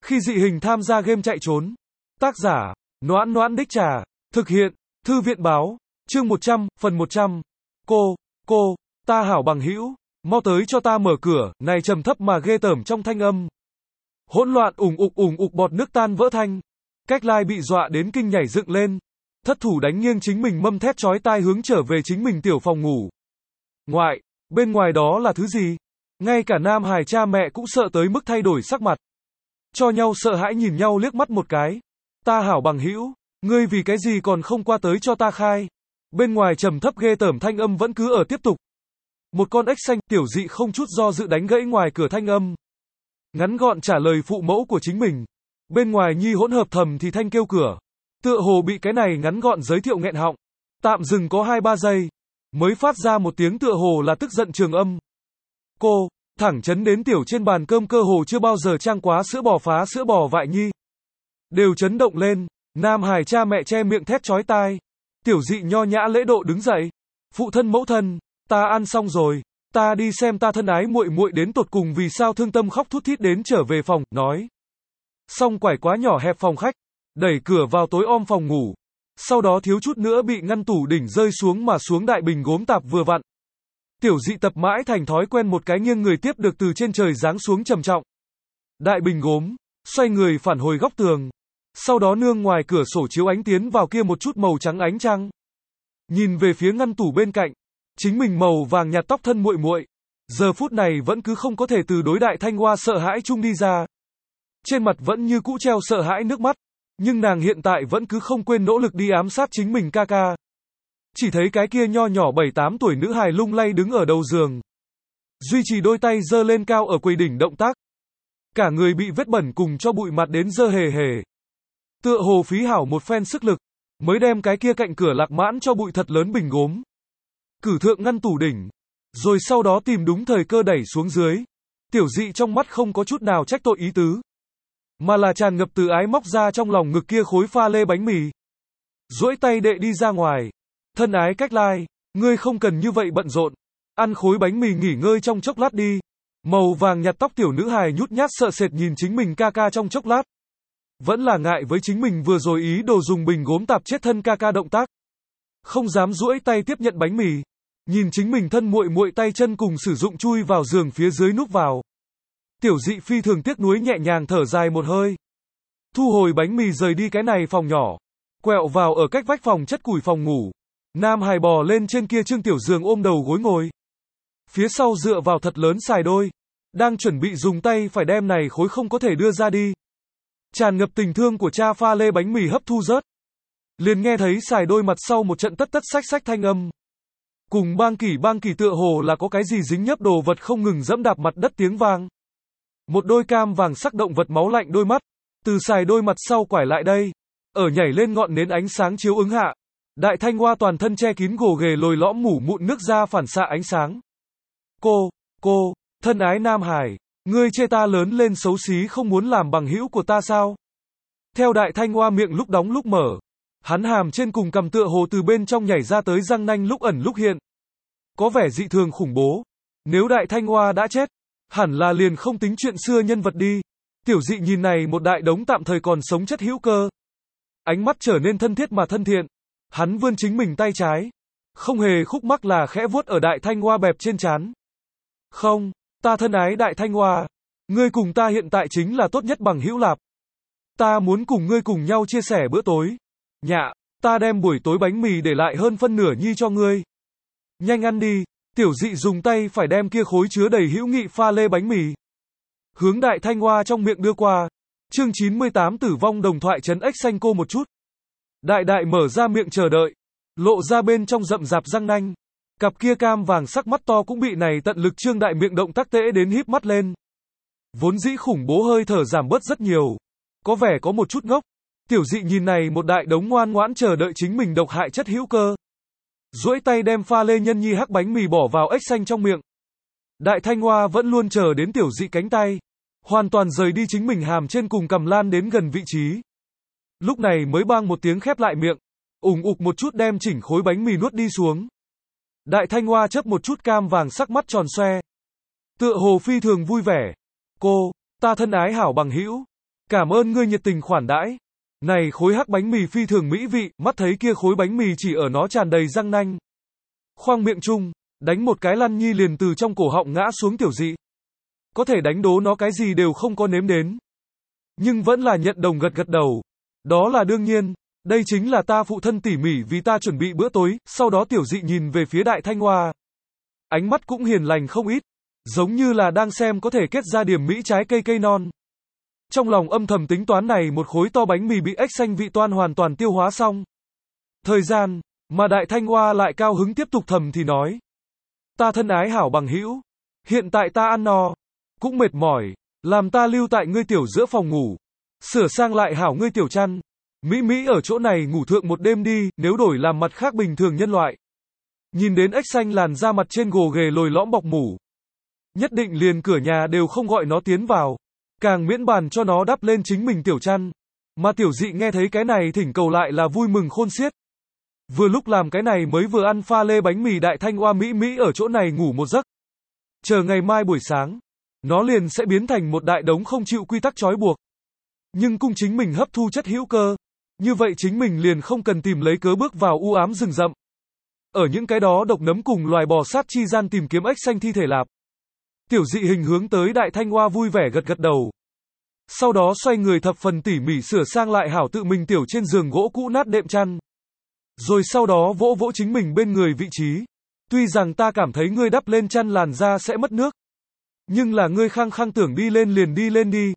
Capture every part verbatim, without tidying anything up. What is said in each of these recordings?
Khi dị hình tham gia game chạy trốn. Tác giả, Noãn Noãn Đích Trà. Thực hiện, Thư viện báo. Chương một trăm, phần một trăm. Cô, cô, ta hảo bằng hữu, mau tới cho ta mở cửa, này trầm thấp mà ghê tởm trong thanh âm. Hỗn loạn ủng ục ủng ục bọt nước tan vỡ thanh. Cách Lai bị dọa đến kinh nhảy dựng lên. Thất thủ đánh nghiêng chính mình mâm thét chói tai hướng trở về chính mình tiểu phòng ngủ. Ngoại, bên ngoài đó là thứ gì? Ngay cả Nam Hải cha mẹ cũng sợ tới mức thay đổi sắc mặt. Cho nhau sợ hãi nhìn nhau liếc mắt một cái. Ta hảo bằng hữu, ngươi vì cái gì còn không qua tới cho ta khai? Bên ngoài trầm thấp ghê tởm thanh âm vẫn cứ ở tiếp tục. Một con ếch xanh, tiểu dị không chút do dự đánh gãy ngoài cửa thanh âm. Ngắn gọn trả lời phụ mẫu của chính mình. Bên ngoài nhi hỗn hợp thầm thì thanh kêu cửa. Tựa hồ bị cái này ngắn gọn giới thiệu nghẹn họng. Tạm dừng có hai ba giây. Mới phát ra một tiếng tựa hồ là tức giận trường âm. Cô, thẳng chấn đến tiểu trên bàn cơm cơ hồ chưa bao giờ trang quá sữa bò phá sữa bò vại nhi. Đều chấn động lên. Nam Hải cha mẹ che miệng thét chói tai. Tiểu dị nho nhã lễ độ đứng dậy. Phụ thân mẫu thân, ta ăn xong rồi, ta đi xem ta thân ái muội muội đến tột cùng vì sao thương tâm khóc thút thít đến trở về phòng, nói. Xong quải quá nhỏ hẹp phòng khách, đẩy cửa vào tối om phòng ngủ. Sau đó thiếu chút nữa bị ngăn tủ đỉnh rơi xuống mà xuống đại bình gốm tạp vừa vặn. Tiểu dị tập mãi thành thói quen một cái nghiêng người tiếp được từ trên trời giáng xuống trầm trọng. Đại bình gốm, xoay người phản hồi góc tường. Sau đó nương ngoài cửa sổ chiếu ánh tiến vào kia một chút màu trắng ánh trăng. Nhìn về phía ngăn tủ bên cạnh, chính mình màu vàng nhạt tóc thân muội muội, giờ phút này vẫn cứ không có thể từ đối đại thanh hoa sợ hãi chung đi ra. Trên mặt vẫn như cũ treo sợ hãi nước mắt, nhưng nàng hiện tại vẫn cứ không quên nỗ lực đi ám sát chính mình ca ca. Chỉ thấy cái kia nho nhỏ bảy tám tuổi nữ hài lung lay đứng ở đầu giường, duy trì đôi tay giơ lên cao ở quầy đỉnh động tác. Cả người bị vết bẩn cùng cho bụi mặt đến dơ hề hề. Tựa hồ phí hảo một phen sức lực, mới đem cái kia cạnh cửa lạc mãn cho bụi thật lớn bình gốm. Cử thượng ngăn tủ đỉnh, rồi sau đó tìm đúng thời cơ đẩy xuống dưới. Tiểu dị trong mắt không có chút nào trách tội ý tứ, mà là tràn ngập từ ái móc ra trong lòng ngực kia khối pha lê bánh mì. Duỗi tay đệ đi ra ngoài. Thân ái Cách Lai, ngươi không cần như vậy bận rộn. Ăn khối bánh mì nghỉ ngơi trong chốc lát đi. Màu vàng nhạt tóc tiểu nữ hài nhút nhát sợ sệt nhìn chính mình ca ca trong chốc lát. Vẫn là ngại với chính mình vừa rồi ý đồ dùng bình gốm tạp chết thân ca ca động tác. Không dám duỗi tay tiếp nhận bánh mì. Nhìn chính mình thân muội muội tay chân cùng sử dụng chui vào giường phía dưới núp vào. Tiểu dị phi thường tiếc nuối nhẹ nhàng thở dài một hơi. Thu hồi bánh mì rời đi cái này phòng nhỏ. Quẹo vào ở cách vách phòng chất củi phòng ngủ. Nam hài bò lên trên kia trương tiểu giường ôm đầu gối ngồi. Phía sau dựa vào thật lớn xài đôi. Đang chuẩn bị dùng tay phải đem này khối không có thể đưa ra đi. Tràn ngập tình thương của cha pha lê bánh mì hấp thu rớt. Liền nghe thấy xài đôi mặt sau một trận tất tất sách sách thanh âm. Cùng bang kỷ bang kỷ tựa hồ là có cái gì dính nhấp đồ vật không ngừng dẫm đạp mặt đất tiếng vang. Một đôi cam vàng sắc động vật máu lạnh đôi mắt, từ xài đôi mặt sau quải lại đây. Ở nhảy lên ngọn nến ánh sáng chiếu ứng hạ. Đại thanh hoa toàn thân che kín gồ ghề lồi lõm mủ mụn nước ra phản xạ ánh sáng. Cô, cô, thân ái Nam Hải, ngươi chê ta lớn lên xấu xí không muốn làm bằng hữu của ta sao? Theo đại thanh hoa miệng lúc đóng lúc mở. Hắn hàm trên cùng cầm tựa hồ từ bên trong nhảy ra tới răng nanh lúc ẩn lúc hiện. Có vẻ dị thường khủng bố. Nếu đại thanh hoa đã chết, hẳn là liền không tính chuyện xưa nhân vật đi. Tiểu dị nhìn này một đại đống tạm thời còn sống chất hữu cơ. Ánh mắt trở nên thân thiết mà thân thiện. Hắn vươn chính mình tay trái. Không hề khúc mắc là khẽ vuốt ở đại thanh hoa bẹp trên trán. Không, ta thân ái đại thanh hoa. Ngươi cùng ta hiện tại chính là tốt nhất bằng hữu lạp. Ta muốn cùng ngươi cùng nhau chia sẻ bữa tối. Nhạ, ta đem buổi tối bánh mì để lại hơn phân nửa nhi cho ngươi. Nhanh ăn đi. Tiểu dị dùng tay phải đem kia khối chứa đầy hữu nghị pha lê bánh mì. Hướng đại thanh hoa trong miệng đưa qua. Chương chín mươi tám tử vong đồng thoại trấn ếch xanh cô một chút. Đại đại mở ra miệng chờ đợi. Lộ ra bên trong rậm rạp răng nanh. Cặp kia cam vàng sắc mắt to cũng bị này tận lực trương đại miệng động tác tễ đến híp mắt lên. Vốn dĩ khủng bố hơi thở giảm bớt rất nhiều. Có vẻ có một chút ngốc. Tiểu dị nhìn này một đại đống ngoan ngoãn chờ đợi chính mình độc hại chất hữu cơ. Duỗi tay đem pha lê nhân nhi hắc bánh mì bỏ vào ếch xanh trong miệng. Đại thanh hoa vẫn luôn chờ đến tiểu dị cánh tay. Hoàn toàn rời đi chính mình hàm trên cùng cầm lan đến gần vị trí. Lúc này mới bang một tiếng khép lại miệng. Ủng ục một chút đem chỉnh khối bánh mì nuốt đi xuống. Đại thanh hoa chớp một chút cam vàng sắc mắt tròn xoe. Tựa hồ phi thường vui vẻ. Cô, ta thân ái hảo bằng hữu. Cảm ơn ngươi nhiệt tình khoản đãi. Này khối hắc bánh mì phi thường mỹ vị, mắt thấy kia khối bánh mì chỉ ở nó tràn đầy răng nanh. Khoang miệng chung, đánh một cái lăn nhi liền từ trong cổ họng ngã xuống tiểu dị. Có thể đánh đố nó cái gì đều không có nếm đến. Nhưng vẫn là nhận đồng gật gật đầu. Đó là đương nhiên, đây chính là ta phụ thân tỉ mỉ vì ta chuẩn bị bữa tối, sau đó tiểu dị nhìn về phía Đại Thanh Hoa. Ánh mắt cũng hiền lành không ít, giống như là đang xem có thể kết ra điểm mỹ trái cây cây non. Trong lòng âm thầm tính toán này một khối to bánh mì bị ếch xanh vị toan hoàn toàn tiêu hóa xong. Thời gian, mà Đại Thanh Hoa lại cao hứng tiếp tục thầm thì nói. Ta thân ái hảo bằng hữu, hiện tại ta ăn no, cũng mệt mỏi, làm ta lưu tại ngươi tiểu giữa phòng ngủ, sửa sang lại hảo ngươi tiểu chăn. Mỹ Mỹ ở chỗ này ngủ thượng một đêm đi, nếu đổi làm mặt khác bình thường nhân loại. Nhìn đến ếch xanh làn da mặt trên gồ ghề lồi lõm bọc mủ. Nhất định liền cửa nhà đều không gọi nó tiến vào. Càng miễn bàn cho nó đắp lên chính mình tiểu chăn. Mà tiểu dị nghe thấy cái này thỉnh cầu lại là vui mừng khôn xiết. Vừa lúc làm cái này mới vừa ăn pha lê bánh mì Đại Thanh Hoa Mỹ Mỹ ở chỗ này ngủ một giấc. Chờ ngày mai buổi sáng, nó liền sẽ biến thành một đại đống không chịu quy tắc trói buộc. Nhưng cung chính mình hấp thu chất hữu cơ. Như vậy chính mình liền không cần tìm lấy cớ bước vào u ám rừng rậm. Ở những cái đó độc nấm cùng loài bò sát chi gian tìm kiếm ếch xanh thi thể lạp. Tiểu dị hình hướng tới Đại Thanh Hoa vui vẻ gật gật đầu. Sau đó xoay người thập phần tỉ mỉ sửa sang lại hảo tự mình tiểu trên giường gỗ cũ nát đệm chăn. Rồi sau đó vỗ vỗ chính mình bên người vị trí. Tuy rằng ta cảm thấy ngươi đắp lên chăn làn da sẽ mất nước. Nhưng là ngươi khăng khăng tưởng đi lên liền đi lên đi.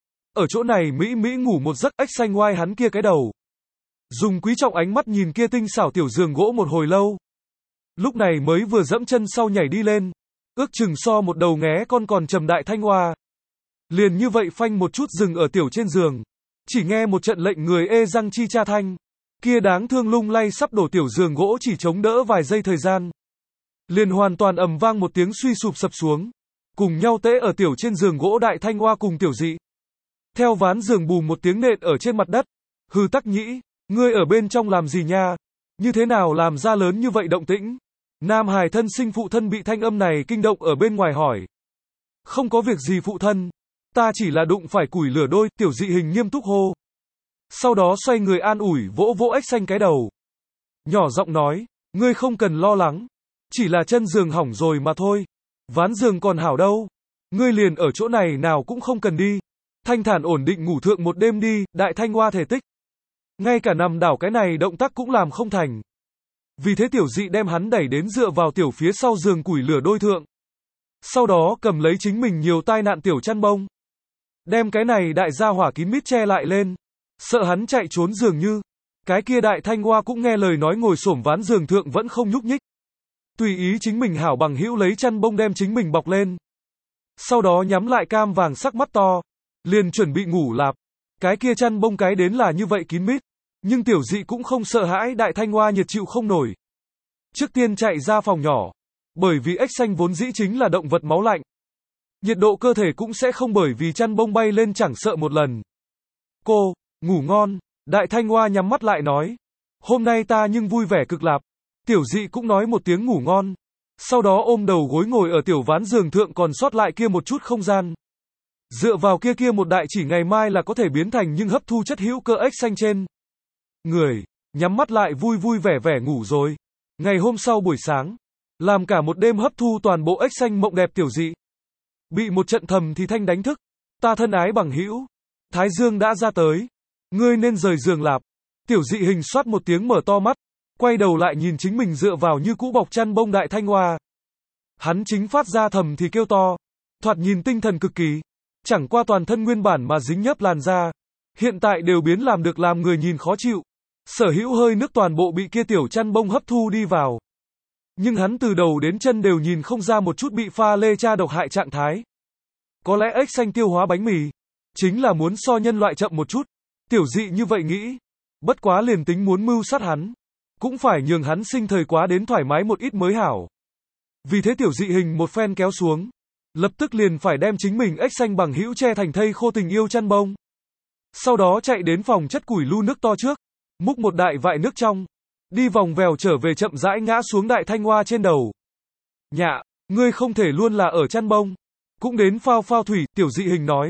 Ở chỗ này Mỹ Mỹ ngủ một giấc, ếch xanh oai hắn kia cái đầu. Dùng quý trọng ánh mắt nhìn kia tinh xảo tiểu giường gỗ một hồi lâu. Lúc này mới vừa dẫm chân sau nhảy đi lên. Ước chừng so một đầu nghé con còn trầm Đại Thanh Hoa. Liền như vậy phanh một chút dừng ở tiểu trên giường. Chỉ nghe một trận lệnh người ê răng chi cha thanh. Kia đáng thương lung lay sắp đổ tiểu giường gỗ chỉ chống đỡ vài giây thời gian. Liền hoàn toàn ầm vang một tiếng suy sụp sập xuống. Cùng nhau tễ ở tiểu trên giường gỗ Đại Thanh Hoa cùng tiểu dị. Theo ván giường bùm một tiếng nện ở trên mặt đất. Hừ tắc nhĩ, ngươi ở bên trong làm gì nha? Như thế nào làm ra lớn như vậy động tĩnh? Nam hài thân sinh phụ thân bị thanh âm này kinh động ở bên ngoài hỏi. Không có việc gì phụ thân. Ta chỉ là đụng phải củi lửa đôi, tiểu dị hình nghiêm túc hô. Sau đó xoay người an ủi vỗ vỗ ếch xanh cái đầu. Nhỏ giọng nói, ngươi không cần lo lắng. Chỉ là chân giường hỏng rồi mà thôi. Ván giường còn hảo đâu. Ngươi liền ở chỗ này nào cũng không cần đi. Thanh thản ổn định ngủ thượng một đêm đi, Đại Thanh Hoa thể tích. Ngay cả nằm đảo cái này động tác cũng làm không thành. Vì thế tiểu dị đem hắn đẩy đến dựa vào tiểu phía sau giường củi lửa đôi thượng. Sau đó cầm lấy chính mình nhiều tai nạn tiểu chăn bông. Đem cái này đại gia hỏa kín mít che lại lên. Sợ hắn chạy trốn dường như. Cái kia Đại Thanh Hoa cũng nghe lời nói ngồi xổm ván giường thượng vẫn không nhúc nhích. Tùy ý chính mình hảo bằng hữu lấy chăn bông đem chính mình bọc lên. Sau đó nhắm lại cam vàng sắc mắt to. Liền chuẩn bị ngủ lạp. Cái kia chăn bông cái đến là như vậy kín mít. Nhưng tiểu dị cũng không sợ hãi Đại Thanh Hoa nhiệt chịu không nổi. Trước tiên chạy ra phòng nhỏ. Bởi vì ếch xanh vốn dĩ chính là động vật máu lạnh. Nhiệt độ cơ thể cũng sẽ không bởi vì chăn bông bay lên chẳng sợ một lần. Cô, ngủ ngon. Đại Thanh Hoa nhắm mắt lại nói. Hôm nay ta nhưng vui vẻ cực lạp. Tiểu dị cũng nói một tiếng ngủ ngon. Sau đó ôm đầu gối ngồi ở tiểu ván giường thượng còn sót lại kia một chút không gian. Dựa vào kia kia một đại chỉ ngày mai là có thể biến thành nhưng hấp thu chất hữu cơ ếch xanh trên người, nhắm mắt lại vui vui vẻ vẻ ngủ rồi. Ngày hôm sau buổi sáng, làm cả một đêm hấp thu toàn bộ ếch xanh mộng đẹp tiểu dị. Bị một trận thầm thì thanh đánh thức. Ta thân ái bằng hữu, Thái Dương đã ra tới. Ngươi nên rời giường lạp. Tiểu dị hình soát một tiếng mở to mắt. Quay đầu lại nhìn chính mình dựa vào như cũ bọc chăn bông Đại Thanh Hoa. Hắn chính phát ra thầm thì kêu to. Thoạt nhìn tinh thần cực kỳ. Chẳng qua toàn thân nguyên bản mà dính nhớp làn da. Hiện tại đều biến làm được làm người nhìn khó chịu. Sở hữu hơi nước toàn bộ bị kia tiểu chăn bông hấp thu đi vào. Nhưng hắn từ đầu đến chân đều nhìn không ra một chút bị pha lê cha độc hại trạng thái. Có lẽ ếch xanh tiêu hóa bánh mì. Chính là muốn so nhân loại chậm một chút. Tiểu dị như vậy nghĩ. Bất quá liền tính muốn mưu sát hắn. Cũng phải nhường hắn sinh thời quá đến thoải mái một ít mới hảo. Vì thế tiểu dị hình một phen kéo xuống. Lập tức liền phải đem chính mình ếch xanh bằng hữu che thành thây khô tình yêu chăn bông. Sau đó chạy đến phòng chất củi lu nước to trước. Múc một đại vại nước trong. Đi vòng vèo trở về chậm rãi ngã xuống Đại Thanh Hoa trên đầu. Nhạ, ngươi không thể luôn là ở chăn bông. Cũng đến phao phao thủy, tiểu dị hình nói.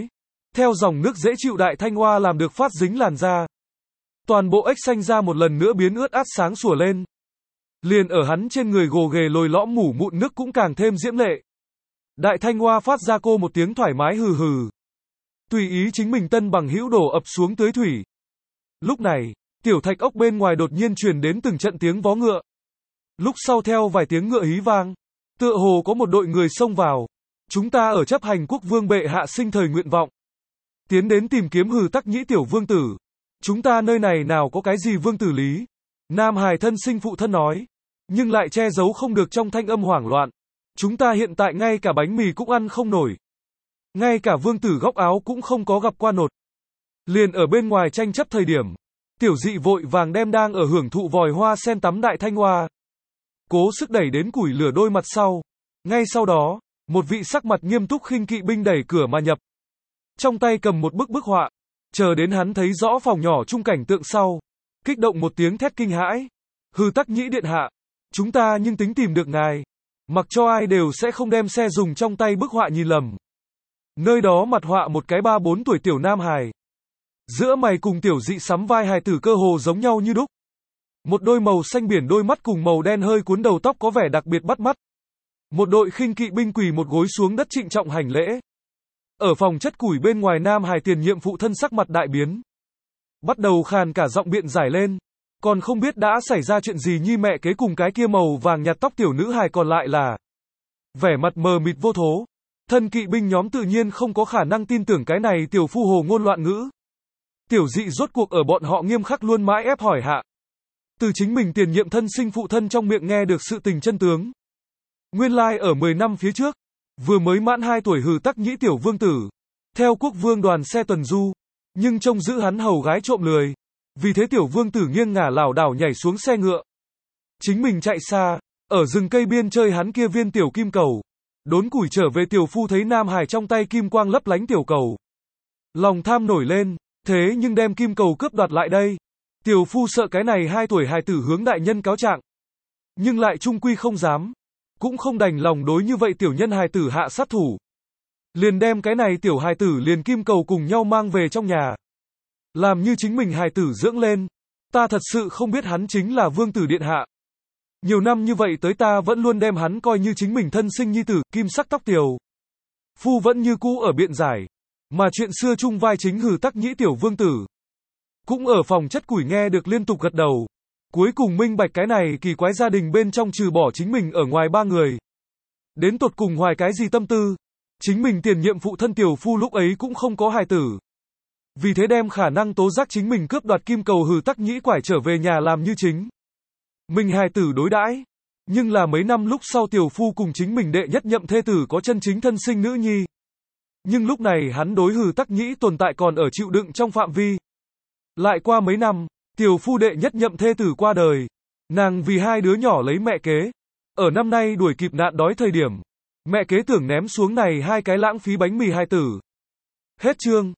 theo dòng nước dễ chịu Đại Thanh Hoa làm được phát dính làn da. Toàn bộ ếch xanh da một lần nữa biến ướt át sáng sủa lên. Liền ở hắn trên người gồ ghề lồi lõm mủ mụn nước cũng càng thêm diễm lệ. Đại Thanh Hoa phát ra cô một tiếng thoải mái hừ hừ. Tùy ý chính mình tân bằng hữu đổ ập xuống tưới thủy. Lúc này, tiểu thạch ốc bên ngoài đột nhiên truyền đến từng trận tiếng vó ngựa. Lúc sau theo vài tiếng ngựa hí vang, tựa hồ có một đội người xông vào. Chúng ta ở chấp hành quốc vương bệ hạ sinh thời nguyện vọng. Tiến đến tìm kiếm Hừ Tắc Nhĩ tiểu vương tử. Chúng ta nơi này nào có cái gì vương tử lý. Nam hài thân sinh phụ thân nói. Nhưng lại che giấu không được trong thanh âm hoảng loạn. Chúng ta hiện tại ngay cả bánh mì cũng ăn không nổi. Ngay cả vương tử góc áo cũng không có gặp qua nột. Liền ở bên ngoài tranh chấp thời điểm. Tiểu dị vội vàng đem đang ở hưởng thụ vòi hoa sen tắm Đại Thanh Hoa. Cố sức đẩy đến củi lửa đôi mặt sau. Ngay sau đó, một vị sắc mặt nghiêm túc khinh kỵ binh đẩy cửa mà nhập. Trong tay cầm một bức bức họa. Chờ đến hắn thấy rõ phòng nhỏ chung cảnh tượng sau. Kích động một tiếng thét kinh hãi. Hừ Tắc Nhĩ điện hạ. Chúng ta nhưng tính tìm được ngài. Mặc cho ai đều sẽ không đem xe dùng trong tay bức họa nhìn lầm. Nơi đó mặt họa một cái ba bốn tuổi tiểu nam hài. Giữa mày cùng tiểu dị sắm vai hài tử cơ hồ giống nhau như đúc. Một đôi màu xanh biển đôi mắt cùng màu đen hơi cuốn đầu tóc có vẻ đặc biệt bắt mắt. Một đội khinh kỵ binh quỳ một gối xuống đất trịnh trọng hành lễ. Ở phòng chất củi bên ngoài nam hài tiền nhiệm phụ thân sắc mặt đại biến. Bắt đầu khàn cả giọng biện giải lên. Còn không biết đã xảy ra chuyện gì nhi mẹ kế cùng cái kia màu vàng nhạt tóc tiểu nữ hài còn lại là. Vẻ mặt mờ mịt vô thố. Thân kỵ binh nhóm tự nhiên không có khả năng tin tưởng cái này tiểu phu hồ ngôn loạn ngữ. Tiểu dị rốt cuộc ở bọn họ nghiêm khắc luôn mãi ép hỏi hạ. Từ chính mình tiền nhiệm thân sinh phụ thân trong miệng nghe được sự tình chân tướng. Nguyên lai like ở mười năm phía trước, vừa mới mãn hai tuổi Hừ Tắc Nhĩ tiểu vương tử, theo quốc vương đoàn xe tuần du, nhưng trông giữ hắn hầu gái trộm lười. Vì thế tiểu vương tử nghiêng ngả lảo đảo nhảy xuống xe ngựa. Chính mình chạy xa, ở rừng cây biên chơi hắn kia viên tiểu kim cầu. Đốn củi trở về tiểu phu thấy nam hài trong tay kim quang lấp lánh tiểu cầu. Lòng tham nổi lên, thế nhưng đem kim cầu cướp đoạt lại đây. Tiểu phu sợ cái này hai tuổi hài tử hướng đại nhân cáo trạng. Nhưng lại trung quy không dám. Cũng không đành lòng đối như vậy tiểu nhân hài tử hạ sát thủ. Liền đem cái này tiểu hài tử liền kim cầu cùng nhau mang về trong nhà. Làm như chính mình hài tử dưỡng lên. Ta thật sự không biết hắn chính là vương tử điện hạ. Nhiều năm như vậy tới ta vẫn luôn đem hắn coi như chính mình thân sinh nhi tử, kim sắc tóc tiều. Phu vẫn như cũ ở biện giải. Mà chuyện xưa chung vai chính Hừ Tắc Nhĩ tiểu vương tử. Cũng ở phòng chất củi nghe được liên tục gật đầu. Cuối cùng minh bạch cái này kỳ quái gia đình bên trong trừ bỏ chính mình ở ngoài ba người. Đến tột cùng hoài cái gì tâm tư. Chính mình tiền nhiệm phụ thân tiểu phu lúc ấy cũng không có hài tử. Vì thế đem khả năng tố giác chính mình cướp đoạt kim cầu Hừ Tắc Nhĩ quải trở về nhà làm như chính mình hài tử đối đãi. Nhưng là mấy năm lúc sau tiểu phu cùng chính mình đệ nhất nhậm thê tử có chân chính thân sinh nữ nhi. Nhưng lúc này hắn đối Hừ Tắc Nhĩ tồn tại còn ở chịu đựng trong phạm vi. Lại qua mấy năm, tiểu phu đệ nhất nhậm thê tử qua đời. Nàng vì hai đứa nhỏ lấy mẹ kế. Ở năm nay đuổi kịp nạn đói thời điểm. Mẹ kế tưởng ném xuống này hai cái lãng phí bánh mì hài tử. Hết chương.